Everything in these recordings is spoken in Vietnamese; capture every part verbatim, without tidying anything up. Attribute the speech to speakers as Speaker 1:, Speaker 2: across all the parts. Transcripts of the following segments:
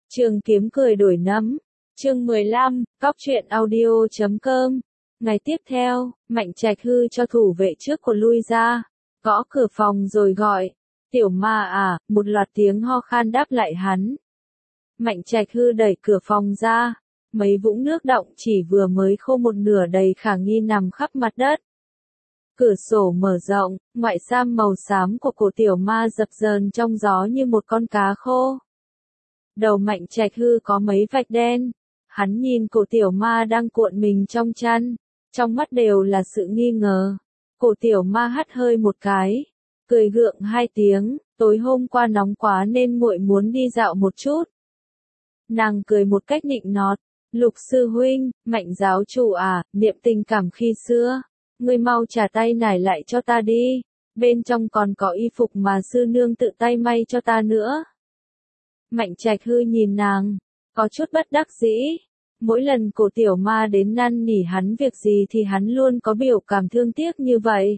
Speaker 1: Trường kiếm cười đổi nấm. Chương mười lăm, cóc truyện audio chấm com. Ngày tiếp theo, Mạnh Trạch Hư cho thủ vệ trước của lui ra, gõ cửa phòng rồi gọi, "Tiểu Ma à", một loạt tiếng ho khan đáp lại hắn. Mạnh Trạch Hư đẩy cửa phòng ra, mấy vũng nước đọng chỉ vừa mới khô một nửa đầy khả nghi nằm khắp mặt đất. Cửa sổ mở rộng, ngoại sam màu xám của cổ Tiểu Ma dập dờn trong gió như một con cá khô. Đầu Mạnh Trạch Hư có mấy vạch đen. Hắn nhìn cổ Tiểu Ma đang cuộn mình trong chăn, trong mắt đều là sự nghi ngờ. Cổ Tiểu Ma hắt hơi một cái, cười gượng hai tiếng, "Tối hôm qua nóng quá nên muội muốn đi dạo một chút." Nàng cười một cách nịnh nọt, "Lục sư huynh, Mạnh giáo chủ à, niệm tình cảm khi xưa, ngươi mau trả tay nải lại cho ta đi, bên trong còn có y phục mà sư nương tự tay may cho ta nữa." Mạnh Trạch Hư nhìn nàng, có chút bất đắc dĩ. Mỗi lần cổ Tiểu Ma đến năn nỉ hắn việc gì thì hắn luôn có biểu cảm thương tiếc như vậy.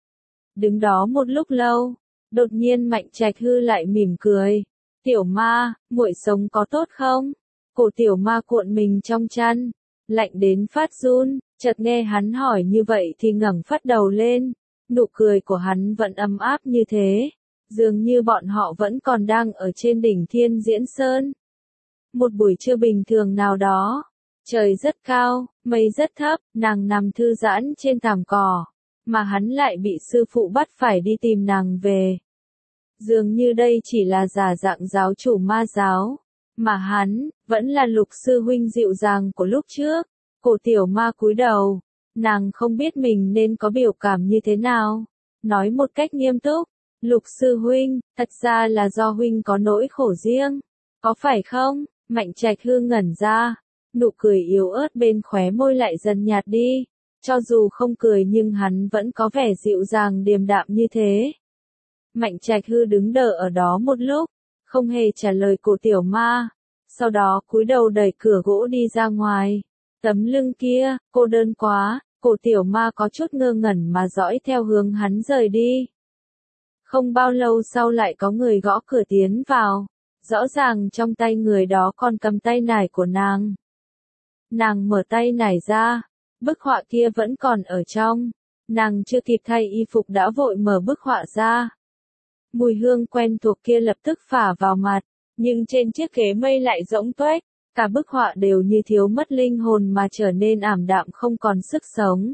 Speaker 1: Đứng đó một lúc lâu, đột nhiên Mạnh Trạch Hư lại mỉm cười, "Tiểu Ma, muội sống có tốt không?" Cổ Tiểu Ma cuộn mình trong chăn, lạnh đến phát run, chợt nghe hắn hỏi như vậy thì ngẩng phát đầu lên, nụ cười của hắn vẫn ấm áp như thế, dường như bọn họ vẫn còn đang ở trên đỉnh Thiên Diễn Sơn. Một buổi trưa bình thường nào đó, trời rất cao, mây rất thấp, nàng nằm thư giãn trên thảm cỏ, mà hắn lại bị sư phụ bắt phải đi tìm nàng về. Dường như đây chỉ là giả dạng giáo chủ ma giáo, mà hắn, vẫn là Lục sư huynh dịu dàng của lúc trước. Cổ Tiểu Ma cúi đầu, nàng không biết mình nên có biểu cảm như thế nào, nói một cách nghiêm túc, "Lục sư huynh, thật ra là do huynh có nỗi khổ riêng, có phải không?" Mạnh Trạch Hư ngẩn ra, nụ cười yếu ớt bên khóe môi lại dần nhạt đi, cho dù không cười nhưng hắn vẫn có vẻ dịu dàng điềm đạm như thế. Mạnh Trạch Hư đứng đờ ở đó một lúc, không hề trả lời cổ Tiểu Ma, sau đó cúi đầu đẩy cửa gỗ đi ra ngoài. Tấm lưng kia, cô đơn quá, cổ Tiểu Ma có chút ngơ ngẩn mà dõi theo hướng hắn rời đi. Không bao lâu sau lại có người gõ cửa tiến vào. Rõ ràng trong tay người đó còn cầm tay nải của nàng. Nàng mở tay nải ra, bức họa kia vẫn còn ở trong. Nàng chưa kịp thay y phục đã vội mở bức họa ra. Mùi hương quen thuộc kia lập tức phả vào mặt, nhưng trên chiếc ghế mây lại rỗng tuếch, cả bức họa đều như thiếu mất linh hồn mà trở nên ảm đạm không còn sức sống.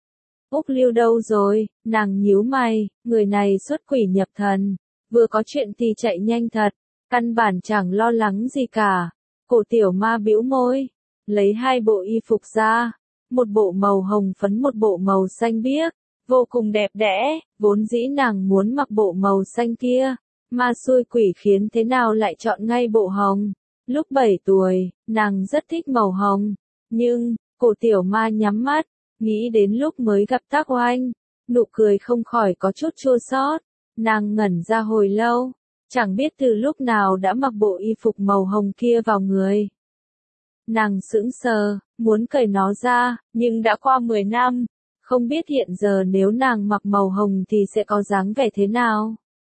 Speaker 1: Úc Lưu đâu rồi? Nàng nhíu mày, người này xuất quỷ nhập thần, vừa có chuyện thì chạy nhanh thật. Căn bản chẳng lo lắng gì cả. Cổ Tiểu Ma bĩu môi, lấy hai bộ y phục ra, một bộ màu hồng phấn một bộ màu xanh biếc, vô cùng đẹp đẽ, vốn dĩ nàng muốn mặc bộ màu xanh kia, ma xui quỷ khiến thế nào lại chọn ngay bộ hồng. Lúc bảy tuổi, nàng rất thích màu hồng, nhưng, cổ Tiểu Ma nhắm mắt, nghĩ đến lúc mới gặp Tác Oanh, nụ cười không khỏi có chút chua xót, nàng ngẩn ra hồi lâu. Chẳng biết từ lúc nào đã mặc bộ y phục màu hồng kia vào người. Nàng sững sờ, muốn cởi nó ra, nhưng đã qua mười năm, không biết hiện giờ nếu nàng mặc màu hồng thì sẽ có dáng vẻ thế nào.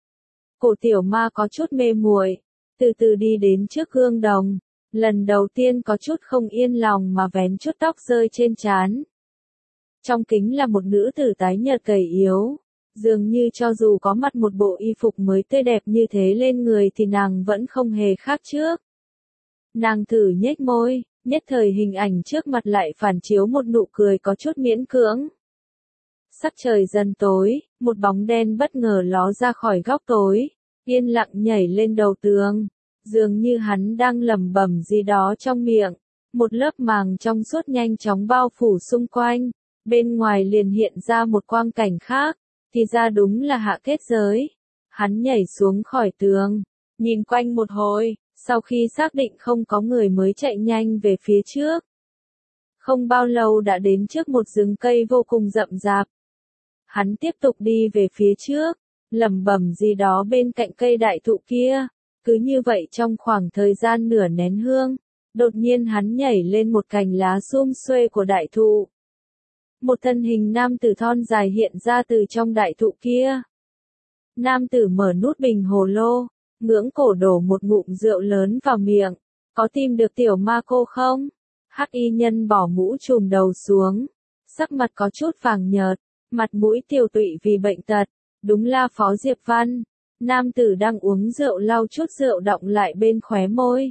Speaker 1: Cổ Tiểu Ma có chút mê muội, từ từ đi đến trước gương đồng, lần đầu tiên có chút không yên lòng mà vén chút tóc rơi trên trán. Trong kính là một nữ tử tái nhợt gầy yếu. Dường như cho dù có mặc một bộ y phục mới tươi đẹp như thế lên người thì nàng vẫn không hề khác trước. Nàng thử nhếch môi, nhất thời hình ảnh trước mặt lại phản chiếu một nụ cười có chút miễn cưỡng. Sắc trời dần tối, một bóng đen bất ngờ ló ra khỏi góc tối, yên lặng nhảy lên đầu tường, dường như hắn đang lẩm bẩm gì đó trong miệng. Một lớp màng trong suốt nhanh chóng bao phủ xung quanh, bên ngoài liền hiện ra một quang cảnh khác. Thì ra đúng là hạ kết giới. Hắn nhảy xuống khỏi tường, nhìn quanh một hồi, sau khi xác định không có người mới chạy nhanh về phía trước. Không bao lâu đã đến trước một rừng cây vô cùng rậm rạp. Hắn tiếp tục đi về phía trước, lẩm bẩm gì đó bên cạnh cây đại thụ kia. Cứ như vậy trong khoảng thời gian nửa nén hương, đột nhiên hắn nhảy lên một cành lá sum xuê của đại thụ. Một thân hình nam tử thon dài hiện ra từ trong đại thụ kia. Nam tử mở nút bình hồ lô, ngưỡng cổ đổ một ngụm rượu lớn vào miệng, Có tìm được tiểu ma cô không? Hắc y nhân bỏ mũ trùm đầu xuống, sắc mặt có chút vàng nhợt, mặt mũi tiều tụy vì bệnh tật, đúng là Phó Diệp Văn. Nam tử đang uống rượu lau chút rượu đọng lại bên khóe môi.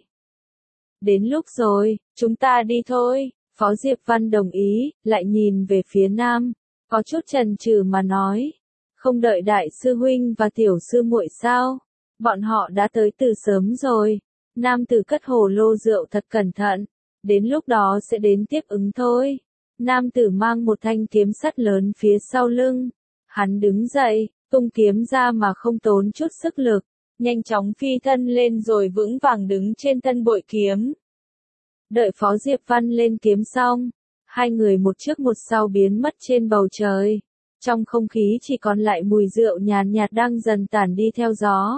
Speaker 1: Đến lúc rồi, chúng ta đi thôi. Phó Diệp Văn đồng ý, lại nhìn về phía nam, có chút chần chừ mà nói, không đợi đại sư huynh và tiểu sư muội sao? Bọn họ đã tới từ sớm rồi. Nam tử cất hồ lô rượu thật cẩn thận, đến lúc đó sẽ đến tiếp ứng thôi. Nam tử mang một thanh kiếm sắt lớn phía sau lưng, hắn đứng dậy, tung kiếm ra mà không tốn chút sức lực, nhanh chóng phi thân lên rồi vững vàng đứng trên thân bội kiếm. Đợi Phó Diệp Văn lên kiếm xong, hai người một trước một sau biến mất trên bầu trời. Trong không khí chỉ còn lại mùi rượu nhàn nhạt đang dần tản đi theo gió.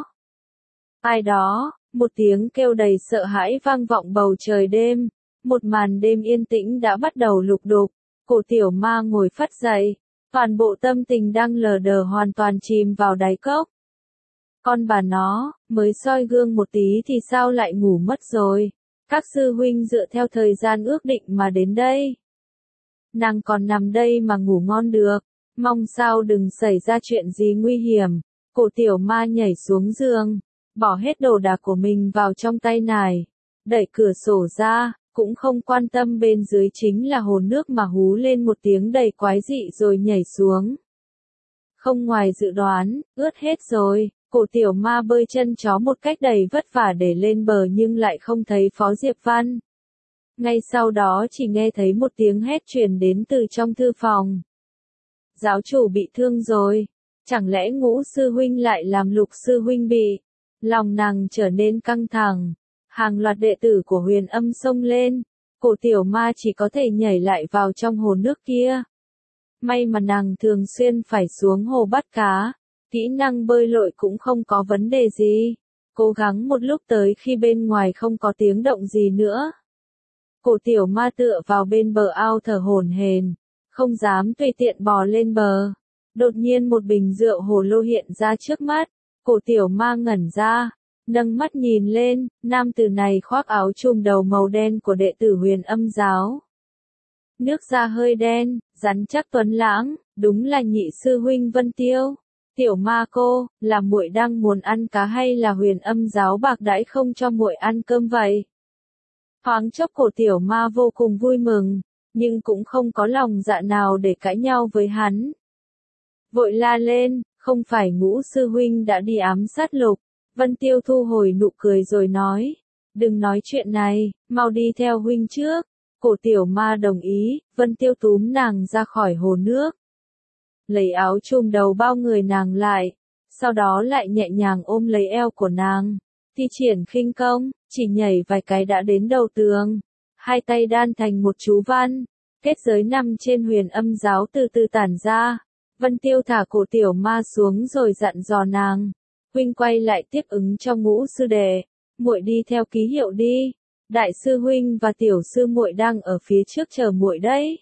Speaker 1: Ai đó, một tiếng kêu đầy sợ hãi vang vọng bầu trời đêm. Một màn đêm yên tĩnh đã bắt đầu lục đục. Cổ tiểu ma ngồi phắt dậy, toàn bộ tâm tình đang lờ đờ hoàn toàn chìm vào đáy cốc. Con bà nó, mới soi gương một tí thì sao lại ngủ mất rồi? Các sư huynh dựa theo thời gian ước định mà đến đây. Nàng còn nằm đây mà ngủ ngon được, mong sao đừng xảy ra chuyện gì nguy hiểm. Cổ tiểu ma nhảy xuống giường, bỏ hết đồ đạc của mình vào trong tay nải, đẩy cửa sổ ra, cũng không quan tâm bên dưới chính là hồ nước mà hú lên một tiếng đầy quái dị rồi nhảy xuống. Không ngoài dự đoán, ướt hết rồi. Cổ tiểu ma bơi chân chó một cách đầy vất vả để lên bờ nhưng lại không thấy Phó Diệp Văn. Ngay sau đó chỉ nghe thấy một tiếng hét truyền đến từ trong thư phòng. Giáo chủ bị thương rồi, chẳng lẽ Ngũ sư huynh lại làm Lục sư huynh bị? Lòng nàng trở nên căng thẳng, hàng loạt đệ tử của Huyền Âm xông lên, cổ tiểu ma chỉ có thể nhảy lại vào trong hồ nước kia. May mà nàng thường xuyên phải xuống hồ bắt cá. Kỹ năng bơi lội cũng không có vấn đề gì. Cố gắng một lúc tới khi bên ngoài không có tiếng động gì nữa. Cổ tiểu ma tựa vào bên bờ ao thở hổn hển, không dám tùy tiện bò lên bờ. Đột nhiên một bình rượu hồ lô hiện ra trước mắt. Cổ tiểu ma ngẩn ra, nâng mắt nhìn lên, nam tử này khoác áo trùm đầu màu đen của đệ tử Huyền Âm giáo. Nước da hơi đen, rắn chắc tuấn lãng, đúng là nhị sư huynh Vân Tiêu. Tiểu ma cô, là muội đang muốn ăn cá hay là Huyền Âm giáo bạc đãi không cho muội ăn cơm vậy? Thoáng chốc cổ tiểu ma vô cùng vui mừng, nhưng cũng không có lòng dạ nào để cãi nhau với hắn. Vội la lên, không phải Ngũ sư huynh đã đi ám sát Lục? Vân Tiêu thu hồi nụ cười rồi nói, đừng nói chuyện này, mau đi theo huynh trước. Cổ tiểu ma đồng ý, Vân Tiêu túm nàng ra khỏi hồ nước, lấy áo trùm đầu bao người nàng lại, sau đó lại nhẹ nhàng ôm lấy eo của nàng, thi triển khinh công, chỉ nhảy vài cái đã đến đầu tường, hai tay đan thành một chú văn, kết giới nằm trên Huyền Âm giáo từ từ tản ra. Vân Tiêu thả cổ tiểu ma xuống rồi dặn dò nàng, huynh quay lại tiếp ứng cho Ngũ sư đệ, muội đi theo ký hiệu đi, đại sư huynh và tiểu sư muội đang ở phía trước chờ muội đấy.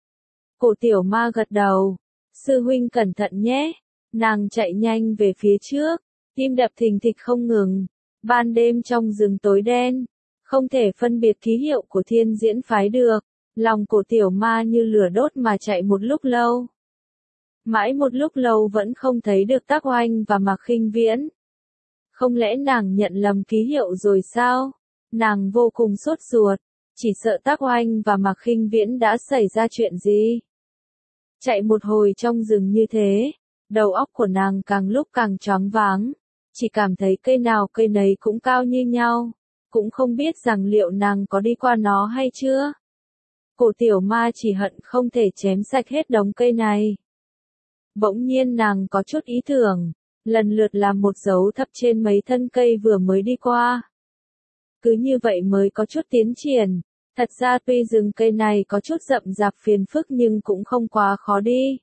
Speaker 1: Cổ tiểu ma gật đầu. Sư huynh cẩn thận nhé. Nàng chạy nhanh về phía trước, tim đập thình thịch không ngừng. Ban đêm trong rừng tối đen, không thể phân biệt ký hiệu của Thiên Diễn phái được. Lòng cổ tiểu ma như lửa đốt mà chạy một lúc lâu. Mãi một lúc lâu vẫn không thấy được Tác Oanh và Mạc Khinh Viễn. Không lẽ nàng nhận lầm ký hiệu rồi sao? Nàng vô cùng sốt ruột, chỉ sợ Tác Oanh và Mạc Khinh Viễn đã xảy ra chuyện gì. Chạy một hồi trong rừng như thế, đầu óc của nàng càng lúc càng choáng váng, chỉ cảm thấy cây nào cây nấy cũng cao như nhau, cũng không biết rằng liệu nàng có đi qua nó hay chưa. Cổ tiểu ma chỉ hận không thể chém sạch hết đống cây này. Bỗng nhiên nàng có chút ý tưởng, lần lượt làm một dấu thấp trên mấy thân cây vừa mới đi qua. Cứ như vậy mới có chút tiến triển. Thật ra tuy rừng cây này có chút rậm rạp phiền phức nhưng cũng không quá khó đi.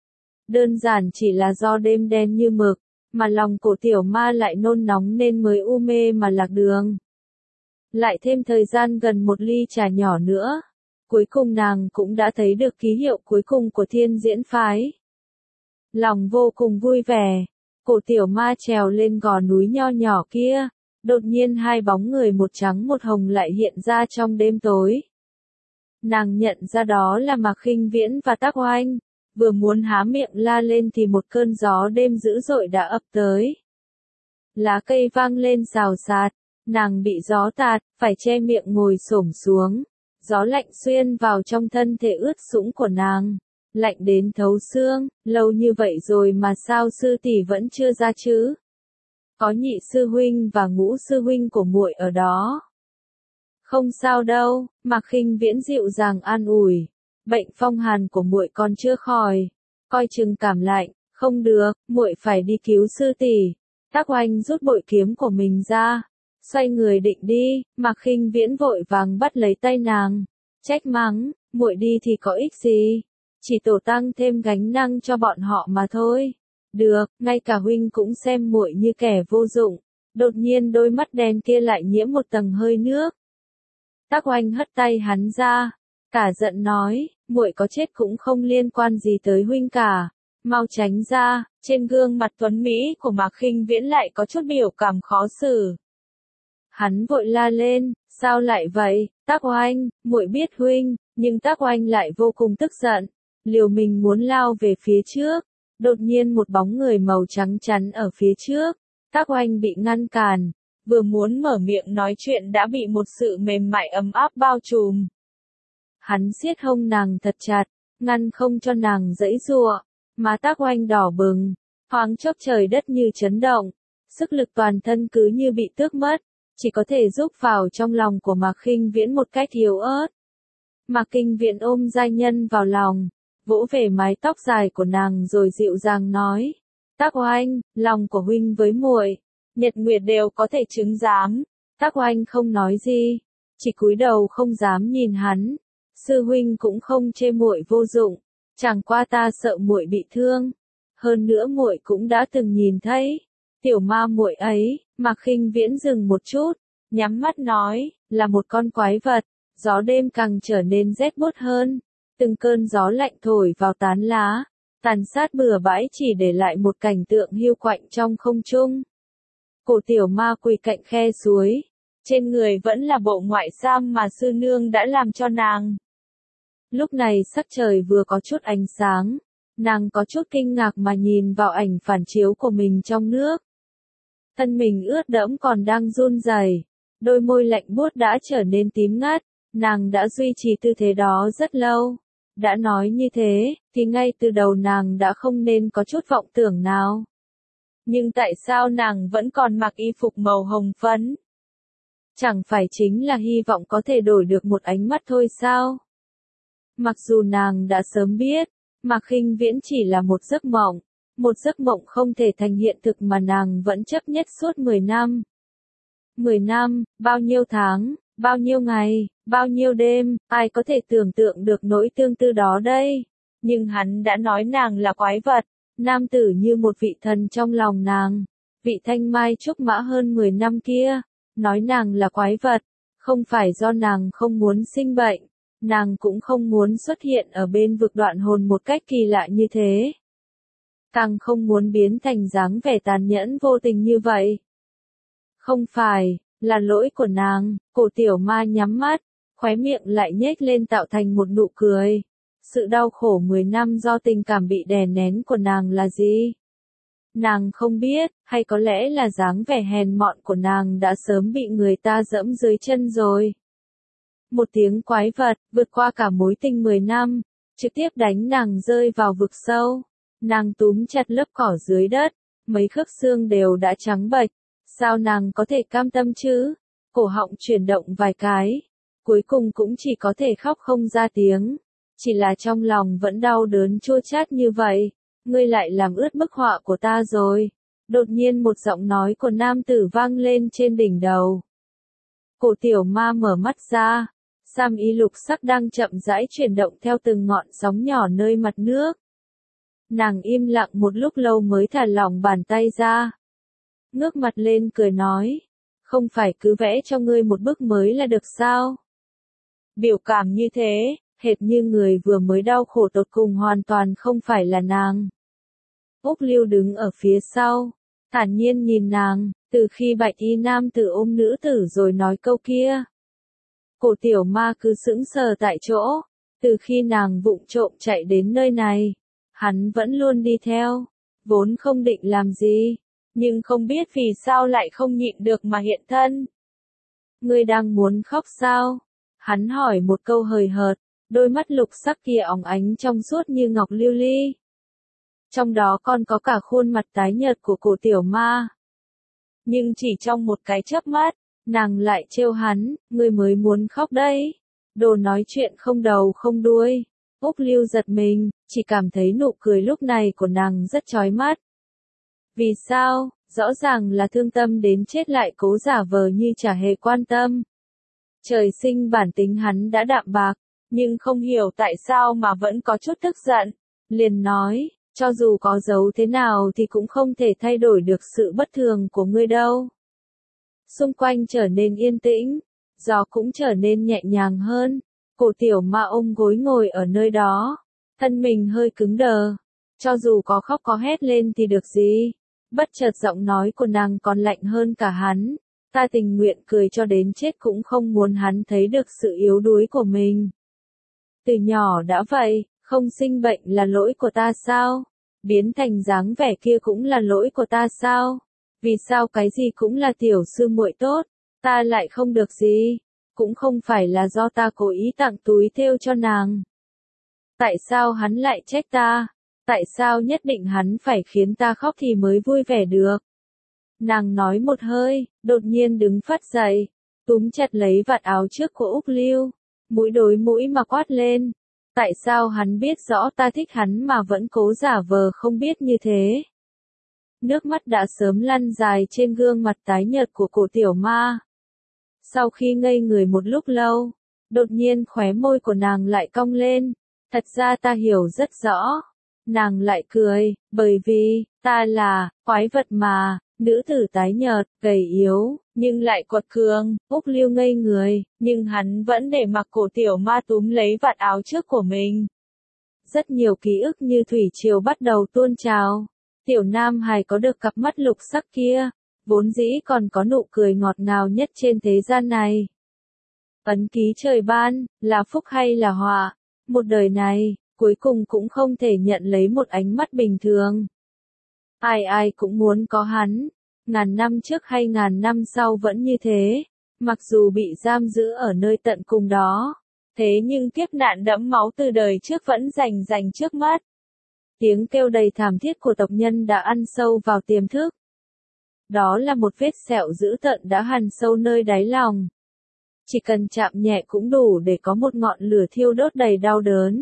Speaker 1: Đơn giản chỉ là do đêm đen như mực, mà lòng cổ tiểu ma lại nôn nóng nên mới u mê mà lạc đường. Lại thêm thời gian gần một ly trà nhỏ nữa, cuối cùng nàng cũng đã thấy được ký hiệu cuối cùng của Thiên Diễn phái. Lòng vô cùng vui vẻ, cổ tiểu ma trèo lên gò núi nho nhỏ kia, Đột nhiên hai bóng người một trắng một hồng lại hiện ra trong đêm tối. Nàng nhận ra đó là Mạc Khinh Viễn và Tắc Oanh, vừa muốn há miệng la lên thì một cơn gió đêm dữ dội đã ập tới. Lá cây vang lên xào xạc, nàng bị gió tạt, phải che miệng ngồi xổm xuống. Gió lạnh xuyên vào trong thân thể ướt sũng của nàng, lạnh đến thấu xương, lâu như vậy rồi mà sao sư tỷ vẫn chưa ra chứ? Có nhị sư huynh và ngũ sư huynh của muội ở đó. Không sao đâu, Mạc Khinh Viễn dịu dàng an ủi, bệnh phong hàn của muội còn chưa khỏi, coi chừng cảm lạnh, không được, muội phải đi cứu sư tỷ. Tắc Oanh rút bội kiếm của mình ra, xoay người định đi, Mạc Khinh Viễn vội vàng bắt lấy tay nàng, trách mắng, muội đi thì có ích gì, chỉ tổ tăng thêm gánh nặng cho bọn họ mà thôi. Được, ngay cả huynh cũng xem muội như kẻ vô dụng. Đột nhiên đôi mắt đen kia lại nhiễm một tầng hơi nước. Tắc Oanh hất tay hắn ra, cả giận nói, muội có chết cũng không liên quan gì tới huynh cả, mau tránh ra. Trên gương mặt tuấn mỹ của Mạc Khinh Viễn lại có chút biểu cảm khó xử. Hắn vội la lên, sao lại vậy, Tắc Oanh, muội biết huynh, nhưng Tắc Oanh lại vô cùng tức giận, liều mình muốn lao về phía trước. Đột nhiên một bóng người màu trắng chắn ở phía trước, Tắc Oanh bị ngăn cản, vừa muốn mở miệng nói chuyện đã bị một sự mềm mại ấm áp bao trùm. Hắn siết hông nàng thật chặt, ngăn không cho nàng giãy giụa, má Tắc Oanh đỏ bừng, thoáng chốc trời đất như chấn động, sức lực toàn thân cứ như bị tước mất, chỉ có thể rúc vào trong lòng của Mạc Khinh Viễn một cách yếu ớt. Mạc Khinh Viễn ôm giai nhân vào lòng, vỗ về mái tóc dài của nàng rồi dịu dàng nói, Tắc Oanh, lòng của huynh với muội, nhật nguyệt đều có thể chứng giám. Tắc Oanh không nói gì, chỉ cúi đầu không dám nhìn hắn. Sư huynh cũng không chê muội vô dụng, chẳng qua ta sợ muội bị thương. Hơn nữa muội cũng đã từng nhìn thấy tiểu ma muội ấy. Mạc Khinh Viễn dừng một chút, nhắm mắt nói, là một con quái vật. Gió đêm càng trở nên rét buốt hơn, từng cơn gió lạnh thổi vào tán lá, tàn sát bừa bãi chỉ để lại một cảnh tượng hiu quạnh trong không trung. Cổ tiểu ma quỳ cạnh khe suối, trên người vẫn là bộ ngoại sam mà sư nương đã làm cho nàng. Lúc này sắc trời vừa có chút ánh sáng, nàng có chút kinh ngạc mà nhìn vào ảnh phản chiếu của mình trong nước. Thân mình ướt đẫm còn đang run rẩy, đôi môi lạnh buốt đã trở nên tím ngắt, nàng đã duy trì tư thế đó rất lâu. Đã nói như thế, thì ngay từ đầu nàng đã không nên có chút vọng tưởng nào. Nhưng tại sao nàng vẫn còn mặc y phục màu hồng phấn? Chẳng phải chính là hy vọng có thể đổi được một ánh mắt thôi sao? Mặc dù nàng đã sớm biết, Mạc Khinh Viễn chỉ là một giấc mộng, một giấc mộng không thể thành hiện thực mà nàng vẫn chấp nhất suốt mười năm. mười năm, bao nhiêu tháng, bao nhiêu ngày, bao nhiêu đêm, ai có thể tưởng tượng được nỗi tương tư đó đây? Nhưng hắn đã nói nàng là quái vật, nam tử như một vị thần trong lòng nàng, vị thanh mai trúc mã hơn mười năm kia, nói nàng là quái vật, không phải do nàng không muốn sinh bệnh, nàng cũng không muốn xuất hiện ở bên vực đoạn hồn một cách kỳ lạ như thế. Càng không muốn biến thành dáng vẻ tàn nhẫn vô tình như vậy. Không phải, là lỗi của nàng. Cổ tiểu ma nhắm mắt, khóe miệng lại nhếch lên tạo thành một nụ cười. Sự đau khổ mười năm do tình cảm bị đè nén của nàng là gì? Nàng không biết, hay có lẽ là dáng vẻ hèn mọn của nàng đã sớm bị người ta dẫm dưới chân rồi. Một tiếng quái vật, vượt qua cả mối tình mười năm, trực tiếp đánh nàng rơi vào vực sâu. Nàng túm chặt lớp cỏ dưới đất, mấy khớp xương đều đã trắng bệch. Sao nàng có thể cam tâm chứ? Cổ họng chuyển động vài cái, cuối cùng cũng chỉ có thể khóc không ra tiếng. Chỉ là trong lòng vẫn đau đớn chua chát như vậy. Ngươi lại làm ướt bức họa của ta rồi. Đột nhiên một giọng nói của nam tử vang lên trên đỉnh đầu. Cổ tiểu ma mở mắt ra, sam y lục sắc đang chậm rãi chuyển động theo từng ngọn sóng nhỏ nơi mặt nước. Nàng im lặng một lúc lâu mới thả lỏng bàn tay ra. Ngước mặt lên cười nói, không phải cứ vẽ cho ngươi một bức mới là được sao? Biểu cảm như thế, hệt như người vừa mới đau khổ tột cùng hoàn toàn không phải là nàng. Úc Lưu đứng ở phía sau, thản nhiên nhìn nàng, từ khi bạch y nam tử ôm nữ tử rồi nói câu kia. Cổ tiểu ma cứ sững sờ tại chỗ, từ khi nàng vụng trộm chạy đến nơi này, hắn vẫn luôn đi theo, vốn không định làm gì, nhưng không biết vì sao lại không nhịn được mà hiện thân. Ngươi đang muốn khóc sao? Hắn hỏi một câu hời hợt, đôi mắt lục sắc kia óng ánh trong suốt như ngọc lưu ly. Trong đó còn có cả khuôn mặt tái nhợt của cổ tiểu ma. Nhưng chỉ trong một cái chớp mắt, nàng lại trêu hắn, ngươi mới muốn khóc đấy. Đồ nói chuyện không đầu không đuôi. Úc Lưu giật mình, chỉ cảm thấy nụ cười lúc này của nàng rất chói mắt. Vì sao? Rõ ràng là thương tâm đến chết lại cố giả vờ như chả hề quan tâm. Trời sinh bản tính hắn đã đạm bạc, nhưng không hiểu tại sao mà vẫn có chút tức giận. Liền nói, cho dù có giấu thế nào thì cũng không thể thay đổi được sự bất thường của ngươi đâu. Xung quanh trở nên yên tĩnh, gió cũng trở nên nhẹ nhàng hơn. Cổ tiểu ma ôm gối ngồi ở nơi đó, thân mình hơi cứng đờ. Cho dù có khóc có hét lên thì được gì. Bất chợt giọng nói của nàng còn lạnh hơn cả hắn. Ta tình nguyện cười cho đến chết cũng không muốn hắn thấy được sự yếu đuối của mình. Từ nhỏ đã vậy, không sinh bệnh là lỗi của ta sao? Biến thành dáng vẻ kia cũng là lỗi của ta sao? Vì sao cái gì cũng là tiểu sư muội tốt, ta lại không được gì? Cũng không phải là do ta cố ý tặng túi thêu cho nàng. Tại sao hắn lại trách ta? Tại sao nhất định hắn phải khiến ta khóc thì mới vui vẻ được? Nàng nói một hơi, đột nhiên đứng phát dậy, túm chặt lấy vạt áo trước của Úc Lưu, mũi đối mũi mà quát lên. Tại sao hắn biết rõ ta thích hắn mà vẫn cố giả vờ không biết như thế? Nước mắt đã sớm lăn dài trên gương mặt tái nhợt của cổ tiểu ma. Sau khi ngây người một lúc lâu, đột nhiên khóe môi của nàng lại cong lên. Thật ra ta hiểu rất rõ. Nàng lại cười, bởi vì, ta là, quái vật mà, nữ tử tái nhợt, gầy yếu, nhưng lại quật cường. Úc Lưu ngây người, nhưng hắn vẫn để mặc cổ tiểu ma túm lấy vạt áo trước của mình. Rất nhiều ký ức như thủy triều bắt đầu tuôn trào. Tiểu nam hài có được cặp mắt lục sắc kia, vốn dĩ còn có nụ cười ngọt ngào nhất trên thế gian này. Ấn ký trời ban, là phúc hay là họa, một đời này, cuối cùng cũng không thể nhận lấy một ánh mắt bình thường. Ai ai cũng muốn có hắn, ngàn năm trước hay ngàn năm sau vẫn như thế, mặc dù bị giam giữ ở nơi tận cùng đó, thế nhưng kiếp nạn đẫm máu từ đời trước vẫn rành rành trước mắt. Tiếng kêu đầy thảm thiết của tộc nhân đã ăn sâu vào tiềm thức. Đó là một vết sẹo dữ tợn đã hằn sâu nơi đáy lòng. Chỉ cần chạm nhẹ cũng đủ để có một ngọn lửa thiêu đốt đầy đau đớn.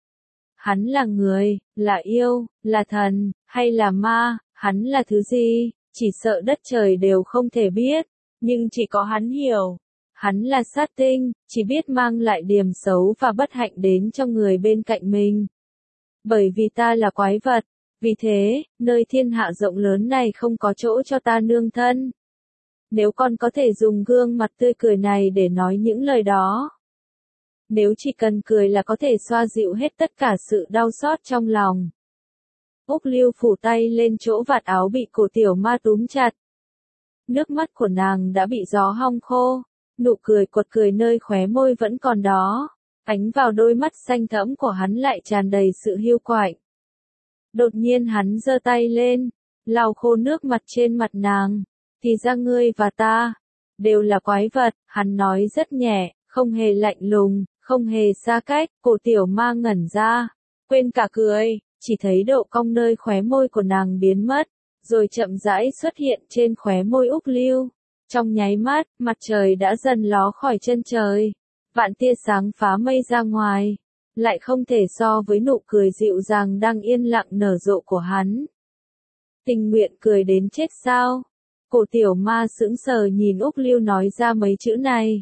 Speaker 1: Hắn là người, là yêu, là thần, hay là ma, hắn là thứ gì, chỉ sợ đất trời đều không thể biết, nhưng chỉ có hắn hiểu. Hắn là sát tinh, chỉ biết mang lại điểm xấu và bất hạnh đến cho người bên cạnh mình. Bởi vì ta là quái vật, vì thế, nơi thiên hạ rộng lớn này không có chỗ cho ta nương thân. Nếu con có thể dùng gương mặt tươi cười này để nói những lời đó. Nếu chỉ cần cười là có thể xoa dịu hết tất cả sự đau xót trong lòng. Úc Lưu phủ tay lên chỗ vạt áo bị cổ tiểu ma túm chặt. Nước mắt của nàng đã bị gió hong khô, nụ cười quật cười nơi khóe môi vẫn còn đó, ánh vào đôi mắt xanh thẫm của hắn lại tràn đầy sự hiu quạnh. Đột nhiên hắn giơ tay lên, lau khô nước mặt trên mặt nàng. Thì ra ngươi và ta, đều là quái vật, hắn nói rất nhẹ, không hề lạnh lùng, không hề xa cách. Cổ tiểu ma ngẩn ra, quên cả cười, chỉ thấy độ cong nơi khóe môi của nàng biến mất, rồi chậm rãi xuất hiện trên khóe môi Úc Lưu. Trong nháy mắt, mặt trời đã dần ló khỏi chân trời, vạn tia sáng phá mây ra ngoài, lại không thể so với nụ cười dịu dàng đang yên lặng nở rộ của hắn. Tình nguyện cười đến chết sao? Cổ tiểu ma sững sờ nhìn Úc Lưu nói ra mấy chữ này.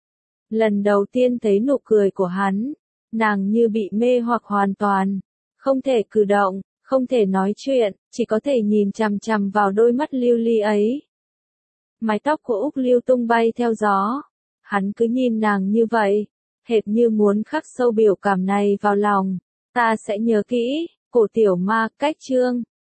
Speaker 1: Lần đầu tiên thấy nụ cười của hắn, nàng như bị mê hoặc hoàn toàn, không thể cử động, không thể nói chuyện, chỉ có thể nhìn chằm chằm vào đôi mắt lưu ly ấy. Mái tóc của Úc Lưu tung bay theo gió, hắn cứ nhìn nàng như vậy, hệt như muốn khắc sâu biểu cảm này vào lòng. Ta sẽ nhớ kỹ. Cổ tiểu ma, cách chương